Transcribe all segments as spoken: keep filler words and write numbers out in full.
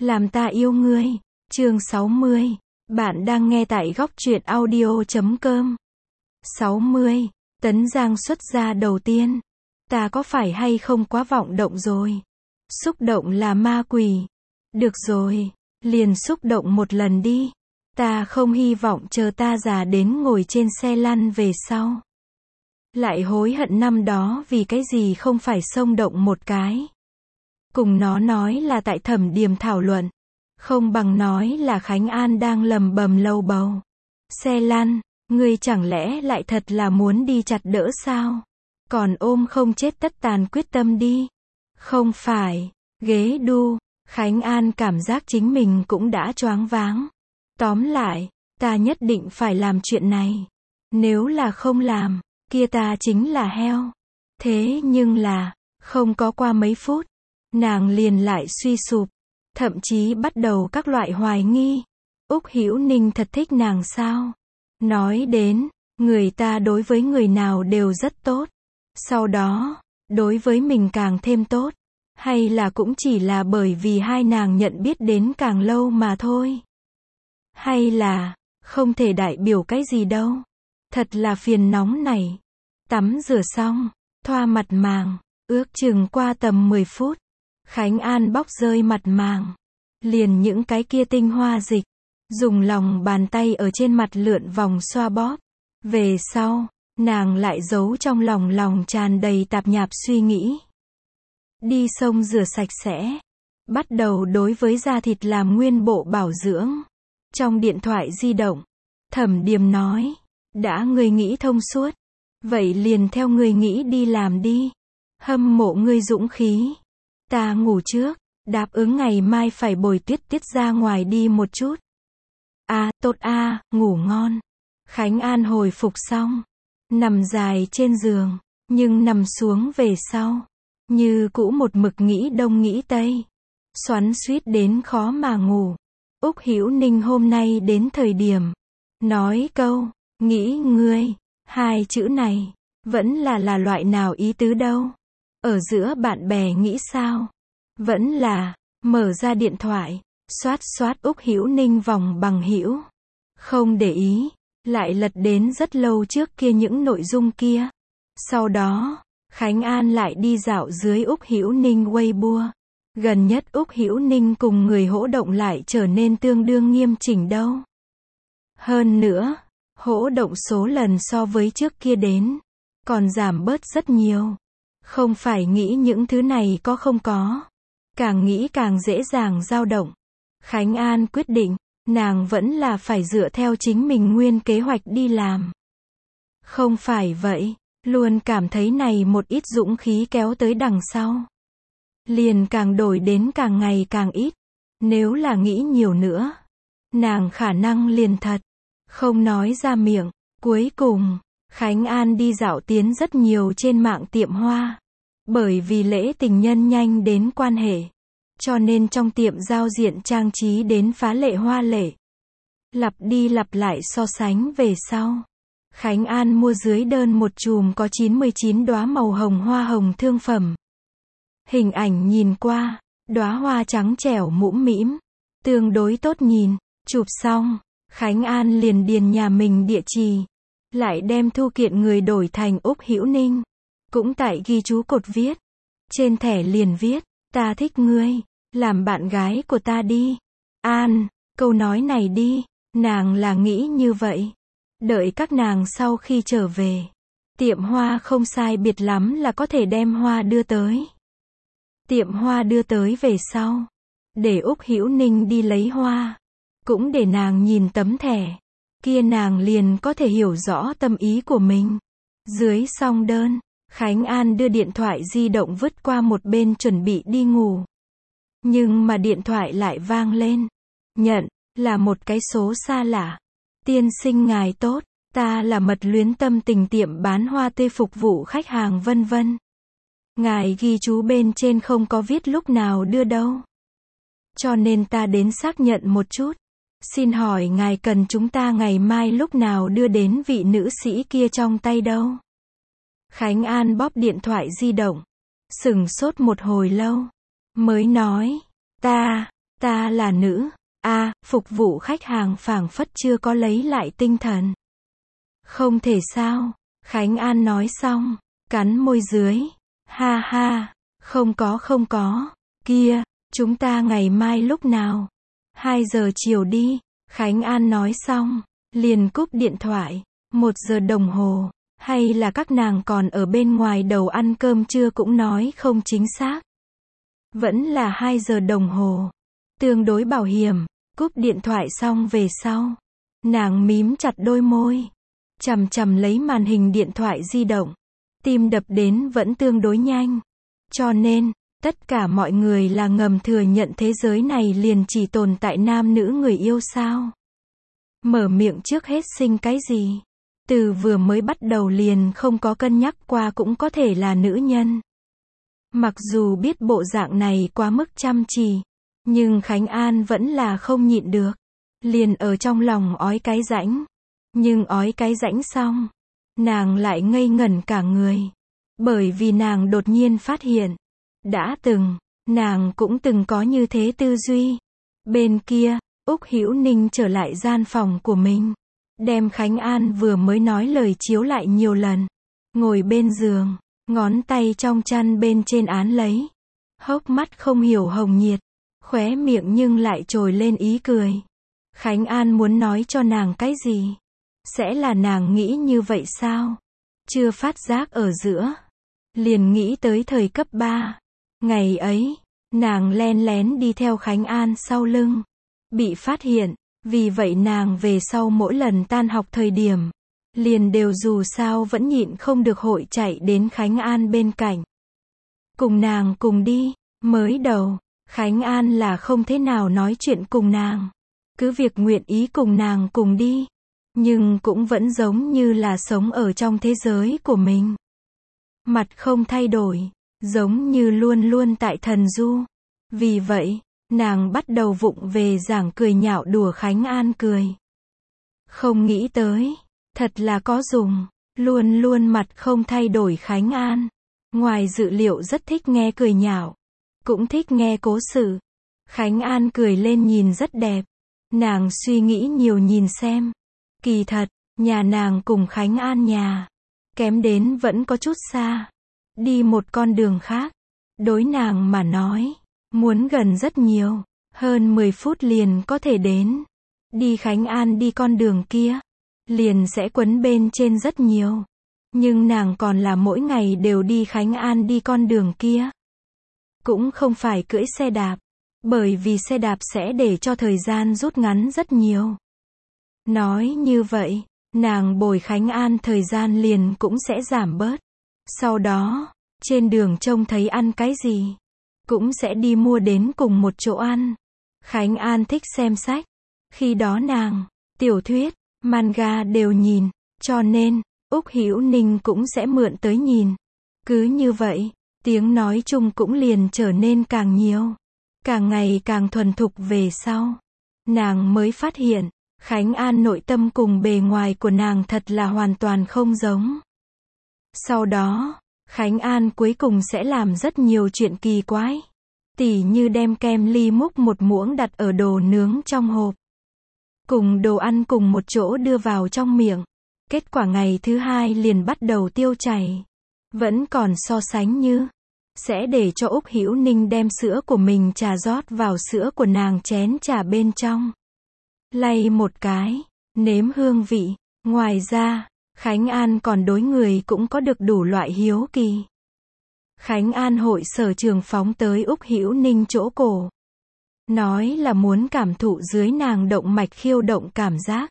Làm ta yêu ngươi. Chương sáu mươi. Bạn đang nghe tại góc truyện audio chấm com. sáu mươi. Tấn Giang xuất gia đầu tiên. Ta có phải hay không quá vọng động rồi? Xúc động là ma quỷ. Được rồi, liền xúc động một lần đi. Ta không hy vọng chờ ta già đến ngồi trên xe lăn về sau. Lại hối hận năm đó vì cái gì không phải xông động một cái. Cùng nó nói là tại Thẩm Điềm thảo luận. Không bằng nói là Khánh An đang lầm bầm lầu bầu. Xe lăn, ngươi chẳng lẽ lại thật là muốn đi chặt đỡ sao? Còn ôm không chết tất tàn quyết tâm đi. Không phải, ghế đu, Khánh An cảm giác chính mình cũng đã choáng váng. Tóm lại, ta nhất định phải làm chuyện này. Nếu là không làm, kia ta chính là heo. Thế nhưng là, không có qua mấy phút, nàng liền lại suy sụp, thậm chí bắt đầu các loại hoài nghi. Úc Hữu Ninh thật thích nàng sao? Nói đến, người ta đối với người nào đều rất tốt. Sau đó, đối với mình càng thêm tốt. Hay là cũng chỉ là bởi vì hai nàng nhận biết đến càng lâu mà thôi. Hay là, không thể đại biểu cái gì đâu. Thật là phiền nóng này. Tắm rửa xong, thoa mặt màng, ước chừng qua tầm mười phút. Khánh An bóc rơi mặt màng. Liền những cái kia tinh hoa dịch. Dùng lòng bàn tay ở trên mặt lượn vòng xoa bóp. Về sau, nàng lại giấu trong lòng lòng tràn đầy tạp nhạp suy nghĩ. Đi sông rửa sạch sẽ. Bắt đầu đối với da thịt làm nguyên bộ bảo dưỡng. Trong điện thoại di động, Thẩm Điềm nói, đã ngươi nghĩ thông suốt, vậy liền theo ngươi nghĩ đi làm đi. Hâm mộ ngươi dũng khí. Ta ngủ trước, đáp ứng ngày mai phải bồi Tuyết Tiết ra ngoài đi một chút. À, tốt a, à, ngủ ngon. Khánh An hồi phục xong, nằm dài trên giường, nhưng nằm xuống về sau, như cũ một mực nghĩ đông nghĩ tây, xoắn xuýt đến khó mà ngủ. Úc Hữu Ninh hôm nay đến thời điểm, nói câu, nghĩ ngươi, hai chữ này, vẫn là là loại nào ý tứ đâu. Ở giữa bạn bè nghĩ sao? Vẫn là, mở ra điện thoại, xoát xoát Úc Hữu Ninh vòng bằng hữu. Không để ý, lại lật đến rất lâu trước kia những nội dung kia. Sau đó, Khánh An lại đi dạo dưới Úc Hữu Ninh Weibo. Gần nhất Úc Hữu Ninh cùng người hỗ động lại trở nên tương đương nghiêm chỉnh đâu. Hơn nữa, hỗ động số lần so với trước kia đến, còn giảm bớt rất nhiều. Không phải nghĩ những thứ này có không có. Càng nghĩ càng dễ dàng dao động. Khánh An quyết định, nàng vẫn là phải dựa theo chính mình nguyên kế hoạch đi làm. Không phải vậy, luôn cảm thấy này một ít dũng khí kéo tới đằng sau. Liền càng đổi đến càng ngày càng ít. Nếu là nghĩ nhiều nữa, nàng khả năng liền thật, không nói ra miệng. Cuối cùng, Khánh An đi dạo tiến rất nhiều trên mạng tiệm hoa. Bởi vì lễ tình nhân nhanh đến quan hệ, cho nên trong tiệm giao diện trang trí đến phá lệ hoa lệ. Lặp đi lặp lại so sánh về sau, Khánh An mua dưới đơn một chùm có chín mươi chín đóa màu hồng hoa hồng thương phẩm. Hình ảnh nhìn qua, đóa hoa trắng trẻo mũm mĩm, tương đối tốt nhìn. Chụp xong, Khánh An liền điền nhà mình địa chỉ, lại đem thư kiện người đổi thành Úc Hữu Ninh. Cũng tại ghi chú cột viết. Trên thẻ liền viết, ta thích ngươi, làm bạn gái của ta đi. An, câu nói này đi, nàng là nghĩ như vậy. Đợi các nàng sau khi trở về, tiệm hoa không sai biệt lắm là có thể đem hoa đưa tới. Tiệm hoa đưa tới về sau, để Úc Hữu Ninh đi lấy hoa, cũng để nàng nhìn tấm thẻ, kia nàng liền có thể hiểu rõ tâm ý của mình. Dưới xong đơn, Khánh An đưa điện thoại di động vứt qua một bên chuẩn bị đi ngủ. Nhưng mà điện thoại lại vang lên. Nhận, là một cái số xa lạ. Tiên sinh ngài tốt, ta là Mật Luyến Tâm Tình tiệm bán hoa tươi phục vụ khách hàng vân vân. Ngài ghi chú bên trên không có viết lúc nào đưa đâu. Cho nên ta đến xác nhận một chút. Xin hỏi ngài cần chúng ta ngày mai lúc nào đưa đến vị nữ sĩ kia trong tay đâu? Khánh An bóp điện thoại di động, sửng sốt một hồi lâu, mới nói, ta, Ta là nữ. A, phục vụ khách hàng phảng phất chưa có lấy lại tinh thần. Không thể sao. Khánh An nói xong, cắn môi dưới. Ha ha, không có không có. Kia, chúng ta ngày mai lúc nào? Hai giờ chiều đi. Khánh An nói xong, liền cúp điện thoại. Một giờ đồng hồ, hay là các nàng còn ở bên ngoài đầu ăn cơm trưa cũng nói không chính xác. Vẫn là hai giờ đồng hồ. Tương đối bảo hiểm. Cúp điện thoại xong về sau, nàng mím chặt đôi môi, chằm chằm lấy màn hình điện thoại di động. Tim đập đến vẫn tương đối nhanh. Cho nên, tất cả mọi người là ngầm thừa nhận thế giới này liền chỉ tồn tại nam nữ người yêu sao? Mở miệng trước hết sinh cái gì? Từ vừa mới bắt đầu liền không có cân nhắc qua cũng có thể là nữ nhân. Mặc dù biết bộ dạng này quá mức chăm chỉ, nhưng Khánh An vẫn là không nhịn được. Liền ở trong lòng ói cái rãnh. Nhưng ói cái rãnh xong, nàng lại ngây ngẩn cả người. Bởi vì nàng đột nhiên phát hiện, đã từng, nàng cũng từng có như thế tư duy. Bên kia, Úc Hữu Ninh trở lại gian phòng của mình, đem Khánh An vừa mới nói lời chiếu lại nhiều lần. Ngồi bên giường, ngón tay trong chăn bên trên án lấy. Hốc mắt không hiểu hồng nhiệt, khóe miệng nhưng lại trồi lên ý cười. Khánh An muốn nói cho nàng cái gì? Sẽ là nàng nghĩ như vậy sao? Chưa phát giác ở giữa, liền nghĩ tới thời cấp ba. Ngày ấy, nàng len lén đi theo Khánh An sau lưng, bị phát hiện, vì vậy nàng về sau mỗi lần tan học thời điểm, liền đều dù sao vẫn nhịn không được hội chạy đến Khánh An bên cạnh. Cùng nàng cùng đi. Mới đầu, Khánh An là không thế nào nói chuyện cùng nàng, cứ việc nguyện ý cùng nàng cùng đi, nhưng cũng vẫn giống như là sống ở trong thế giới của mình. Mặt không thay đổi, giống như luôn luôn tại thần du. Vì vậy, nàng bắt đầu vụng về giảng cười nhạo đùa Khánh An cười. Không nghĩ tới, thật là có dùng, luôn luôn mặt không thay đổi Khánh An. Ngoài dự liệu rất thích nghe cười nhạo, cũng thích nghe cố sự. Khánh An cười lên nhìn rất đẹp. Nàng suy nghĩ nhiều nhìn xem. Kỳ thật, nhà nàng cùng Khánh An nhà, kém đến vẫn có chút xa. Đi một con đường khác. Đối nàng mà nói, muốn gần rất nhiều. Hơn mười phút liền có thể đến. Đi Khánh An đi con đường kia, liền sẽ quấn bên trên rất nhiều. Nhưng nàng còn là mỗi ngày đều đi Khánh An đi con đường kia. Cũng không phải cưỡi xe đạp, bởi vì xe đạp sẽ để cho thời gian rút ngắn rất nhiều. Nói như vậy, nàng bồi Khánh An thời gian liền cũng sẽ giảm bớt. Sau đó, trên đường trông thấy ăn cái gì, cũng sẽ đi mua đến cùng một chỗ ăn. Khánh An thích xem sách. Khi đó nàng, tiểu thuyết, manga đều nhìn, cho nên, Úc Hữu Ninh cũng sẽ mượn tới nhìn. Cứ như vậy, tiếng nói chung cũng liền trở nên càng nhiều. Càng ngày càng thuần thục về sau. Nàng mới phát hiện, Khánh An nội tâm cùng bề ngoài của nàng thật là hoàn toàn không giống. Sau đó, Khánh An cuối cùng sẽ làm rất nhiều chuyện kỳ quái. Tỉ như đem kem ly múc một muỗng đặt ở đồ nướng trong hộp. Cùng đồ ăn cùng một chỗ đưa vào trong miệng. Kết quả ngày thứ hai liền bắt đầu tiêu chảy. Vẫn còn so sánh như, sẽ để cho Úc Hữu Ninh đem sữa của mình trà rót vào sữa của nàng chén trà bên trong. Lay một cái, nếm hương vị. Ngoài ra, Khánh An còn đối người cũng có được đủ loại hiếu kỳ. Khánh An hội sở trường phóng tới Úc Hữu Ninh chỗ cổ. Nói là muốn cảm thụ dưới nàng động mạch khiêu động cảm giác.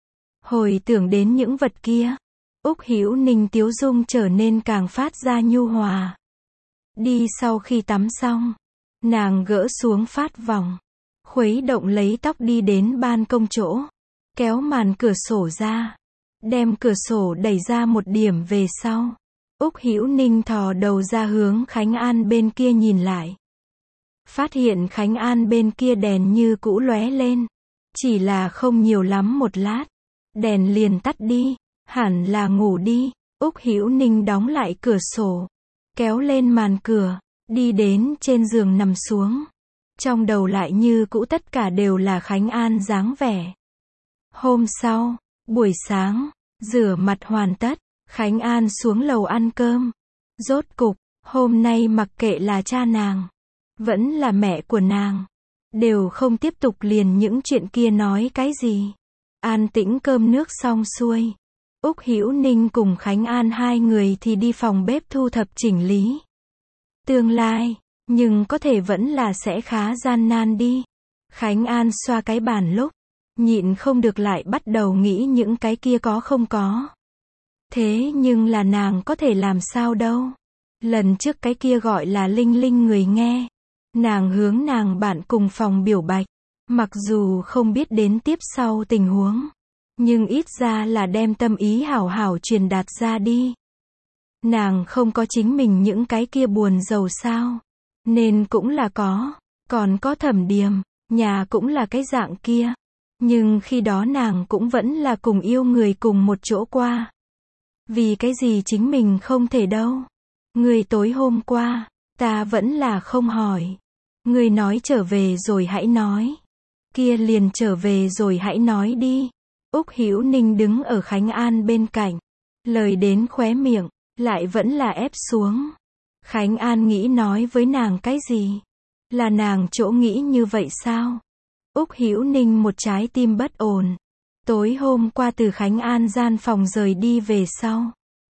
Hồi tưởng đến những vật kia, Úc Hữu Ninh tiếu dung trở nên càng phát ra nhu hòa. Đi sau khi tắm xong, nàng gỡ xuống phát vòng, khuấy động lấy tóc đi đến ban công chỗ, kéo màn cửa sổ ra, đem cửa sổ đẩy ra một điểm về sau. Úc Hữu Ninh thò đầu ra hướng Khánh An bên kia nhìn lại. Phát hiện Khánh An bên kia đèn như cũ lóe lên, chỉ là không nhiều lắm một lát, đèn liền tắt đi, hẳn là ngủ đi. Úc Hữu Ninh đóng lại cửa sổ, kéo lên màn cửa, đi đến trên giường nằm xuống. Trong đầu lại như cũ tất cả đều là Khánh An dáng vẻ. Hôm sau, buổi sáng, rửa mặt hoàn tất, Khánh An xuống lầu ăn cơm. Rốt cục, hôm nay mặc kệ là cha nàng, vẫn là mẹ của nàng, đều không tiếp tục liền những chuyện kia nói cái gì. An tĩnh cơm nước xong xuôi, Úc Hữu Ninh cùng Khánh An hai người thì đi phòng bếp thu thập chỉnh lý. Tương lai, nhưng có thể vẫn là sẽ khá gian nan đi. Khánh An xoa cái bàn lúc, nhịn không được lại bắt đầu nghĩ những cái kia có không có. Thế nhưng là nàng có thể làm sao đâu. Lần trước cái kia gọi là Linh Linh người nghe. Nàng hướng nàng bạn cùng phòng biểu bạch. Mặc dù không biết đến tiếp sau tình huống, nhưng ít ra là đem tâm ý hảo hảo truyền đạt ra đi. Nàng không có chính mình những cái kia buồn giàu sao. Nên cũng là có. Còn có Thẩm Điềm, nhà cũng là cái dạng kia. Nhưng khi đó nàng cũng vẫn là cùng yêu người cùng một chỗ qua. Vì cái gì chính mình không thể đâu. Người tối hôm qua, ta vẫn là không hỏi. Người nói trở về rồi hãy nói. Kia liền trở về rồi hãy nói đi. Úc Hữu Ninh đứng ở Khánh An bên cạnh. Lời đến khóe miệng, lại vẫn là ép xuống. Khánh An nghĩ nói với nàng cái gì? Là nàng chỗ nghĩ như vậy sao? Úc Hữu Ninh một trái tim bất ổn. Tối hôm qua từ Khánh An gian phòng rời đi về sau,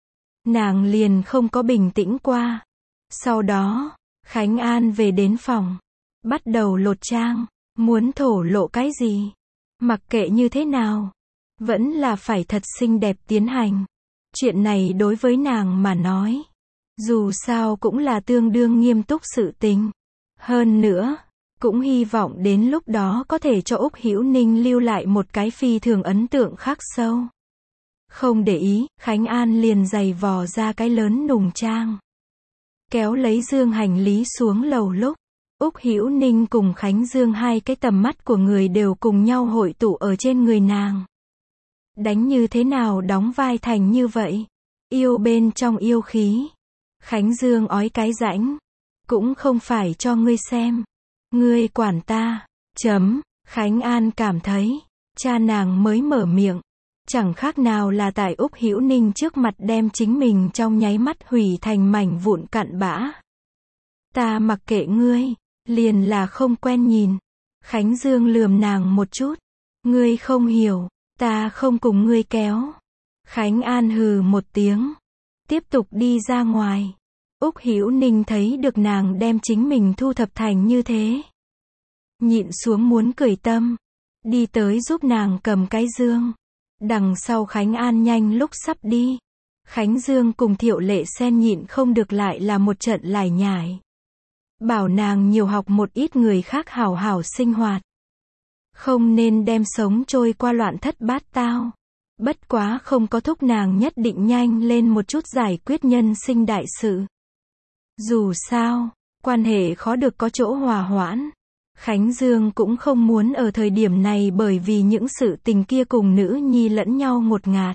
nàng liền không có bình tĩnh qua. Sau đó, Khánh An về đến phòng, bắt đầu lột trang, muốn thổ lộ cái gì? Mặc kệ như thế nào, vẫn là phải thật xinh đẹp tiến hành. Chuyện này đối với nàng mà nói, dù sao cũng là tương đương nghiêm túc sự tình. Hơn nữa, cũng hy vọng đến lúc đó có thể cho Úc Hữu Ninh lưu lại một cái phi thường ấn tượng khắc sâu. Không để ý, Khánh An liền giày vò ra cái lớn nùng trang. Kéo lấy dương hành lý xuống lầu lúc, Úc Hữu Ninh cùng Khánh Dương hai cái tầm mắt của người đều cùng nhau hội tụ ở trên người nàng. Đánh như thế nào đóng vai thành như vậy? Yêu bên trong yêu khí. Khánh Dương ói cái rãnh. Cũng không phải cho ngươi xem. Ngươi quản ta. Chấm. Khánh An cảm thấy, cha nàng mới mở miệng. Chẳng khác nào là tại Úc Hữu Ninh trước mặt đem chính mình trong nháy mắt hủy thành mảnh vụn cặn bã. Ta mặc kệ ngươi, liền là không quen nhìn. Khánh Dương lườm nàng một chút. Ngươi không hiểu, ta không cùng ngươi kéo. Khánh An hừ một tiếng. Tiếp tục đi ra ngoài. Úc Hữu Ninh thấy được nàng đem chính mình thu thập thành như thế. Nhịn xuống muốn cười tâm. Đi tới giúp nàng cầm cái dương. Đằng sau Khánh An nhanh lúc sắp đi. Khánh Dương cùng Thiệu Lệ Sen nhịn không được lại là một trận lải nhải. Bảo nàng nhiều học một ít người khác hảo hảo sinh hoạt. Không nên đem sống trôi qua loạn thất bát tao. Bất quá không có thúc nàng nhất định nhanh lên một chút giải quyết nhân sinh đại sự. Dù sao, quan hệ khó được có chỗ hòa hoãn. Khánh Dương cũng không muốn ở thời điểm này bởi vì những sự tình kia cùng nữ nhi lẫn nhau ngột ngạt.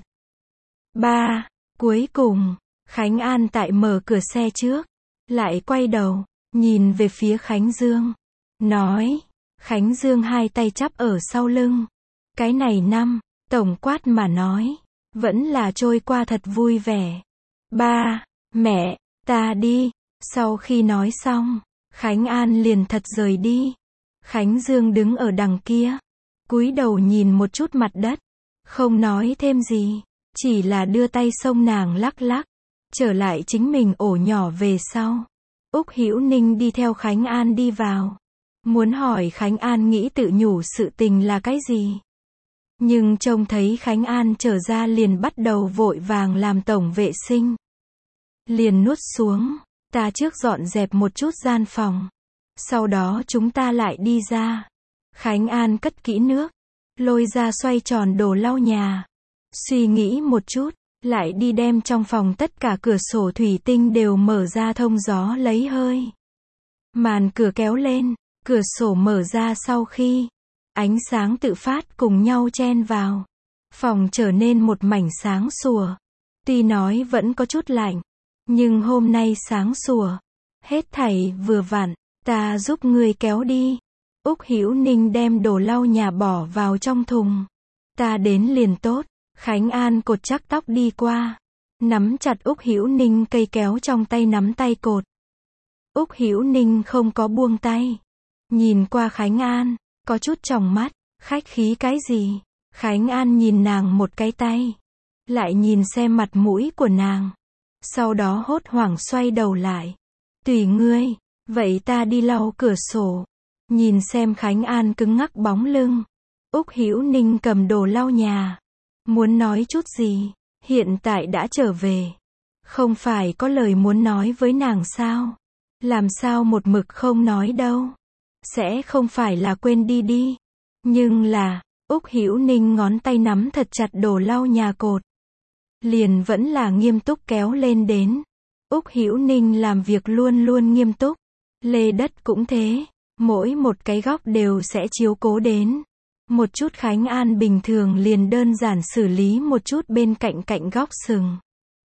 ba. Cuối cùng, Khánh An tại mở cửa xe trước, lại quay đầu, nhìn về phía Khánh Dương. Nói, Khánh Dương hai tay chắp ở sau lưng. Cái này năm, tổng quát mà nói, vẫn là trôi qua thật vui vẻ. Ba, mẹ, ta đi. Sau khi nói xong, Khánh An liền thật rời đi. Khánh Dương đứng ở đằng kia, cúi đầu nhìn một chút mặt đất, không nói thêm gì, chỉ là đưa tay xông nàng lắc lắc, trở lại chính mình ổ nhỏ về sau. Úc Hữu Ninh đi theo Khánh An đi vào, muốn hỏi Khánh An nghĩ tự nhủ sự tình là cái gì. Nhưng trông thấy Khánh An trở ra liền bắt đầu vội vàng làm tổng vệ sinh. Liền nuốt xuống, ta trước dọn dẹp một chút gian phòng. Sau đó chúng ta lại đi ra. Khánh An cất kỹ nước, lôi ra xoay tròn đồ lau nhà. Suy nghĩ một chút, lại đi đem trong phòng tất cả cửa sổ thủy tinh đều mở ra thông gió lấy hơi. Màn cửa kéo lên, cửa sổ mở ra sau khi ánh sáng tự phát cùng nhau chen vào. Phòng trở nên một mảnh sáng sủa. Tuy nói vẫn có chút lạnh, nhưng hôm nay sáng sủa, hết thảy vừa vặn. Ta giúp ngươi kéo đi. Úc Hữu Ninh đem đồ lau nhà bỏ vào trong thùng. Ta đến liền tốt. Khánh An cột chắc tóc đi qua. Nắm chặt Úc Hữu Ninh cây kéo trong tay nắm tay cột. Úc Hữu Ninh không có buông tay. Nhìn qua Khánh An, có chút tròng mắt, khách khí cái gì? Khánh An nhìn nàng một cái tay. Lại nhìn xem mặt mũi của nàng. Sau đó hốt hoảng xoay đầu lại. Tùy ngươi, vậy ta đi lau cửa sổ. Nhìn xem Khánh An cứng ngắc bóng lưng. Úc Hữu Ninh cầm đồ lau nhà. Muốn nói chút gì, hiện tại đã trở về. Không phải có lời muốn nói với nàng sao? Làm sao một mực không nói đâu? Sẽ không phải là quên đi đi. Nhưng là, Úc Hữu Ninh ngón tay nắm thật chặt đồ lau nhà cột. Liền vẫn là nghiêm túc kéo lên đến. Úc Hữu Ninh làm việc luôn luôn nghiêm túc. Lê đất cũng thế. Mỗi một cái góc đều sẽ chiếu cố đến. Một chút Khánh An bình thường liền đơn giản xử lý một chút bên cạnh cạnh góc sừng.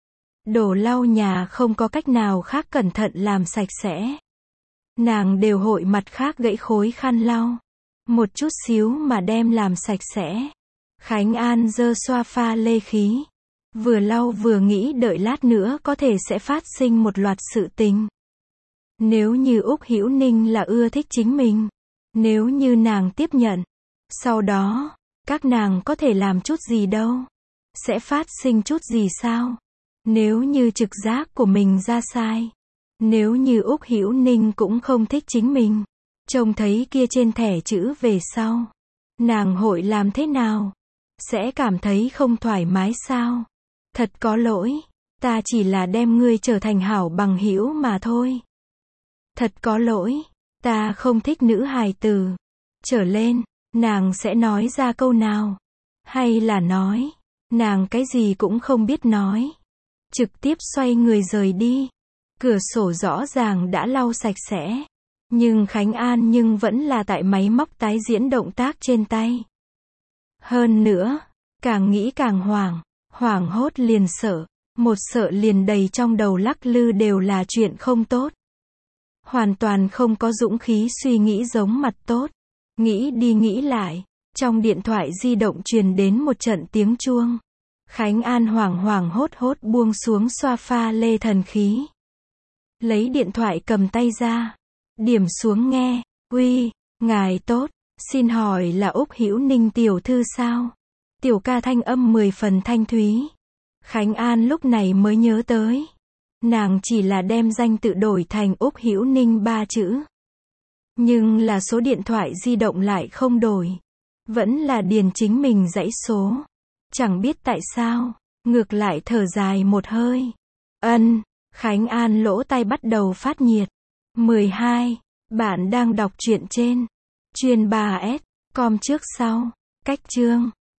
Đồ lau nhà không có cách nào khác cẩn thận làm sạch sẽ. Nàng đều hội mặt khác gãy khối khăn lau. Một chút xíu mà đem làm sạch sẽ. Khánh An giơ xoa pha lê khí. Vừa lau vừa nghĩ đợi lát nữa có thể sẽ phát sinh một loạt sự tình. Nếu như Úc Hữu Ninh là ưa thích chính mình. Nếu như nàng tiếp nhận. Sau đó, các nàng có thể làm chút gì đâu. Sẽ phát sinh chút gì sao? Nếu như trực giác của mình ra sai. Nếu như Úc Hữu Ninh cũng không thích chính mình. Trông thấy kia trên thẻ chữ về sau. Nàng hội làm thế nào? Sẽ cảm thấy không thoải mái sao? Thật có lỗi. Ta chỉ là đem ngươi trở thành hảo bằng hữu mà thôi. Thật có lỗi. Ta không thích nữ hài tử. Trở lên, nàng sẽ nói ra câu nào? Hay là nói, nàng cái gì cũng không biết nói. Trực tiếp xoay người rời đi. Cửa sổ rõ ràng đã lau sạch sẽ. Nhưng Khánh An nhưng vẫn là tại máy móc tái diễn động tác trên tay. Hơn nữa, càng nghĩ càng hoảng. Hoảng hốt liền sợ. Một sợ liền đầy trong đầu lắc lư đều là chuyện không tốt. Hoàn toàn không có dũng khí suy nghĩ giống mặt tốt. Nghĩ đi nghĩ lại. Trong điện thoại di động truyền đến một trận tiếng chuông. Khánh An hoảng hoảng hốt hốt buông xuống xoa pha lê thần khí. Lấy điện thoại cầm tay ra. Điểm xuống nghe. Uy, ngài tốt. Xin hỏi là Úc Hữu Ninh tiểu thư sao? Tiểu ca thanh âm mười phần thanh thúy. Khánh An lúc này mới nhớ tới. Nàng chỉ là đem danh tự đổi thành Úc Hữu Ninh ba chữ. Nhưng là số điện thoại di động lại không đổi. Vẫn là điền chính mình dãy số. Chẳng biết tại sao. Ngược lại thở dài một hơi. Ân. Khánh An lỗ tai bắt đầu phát nhiệt. mười hai. Bạn đang đọc truyện trên. Chuyên ba S. Com trước sau. Cách chương.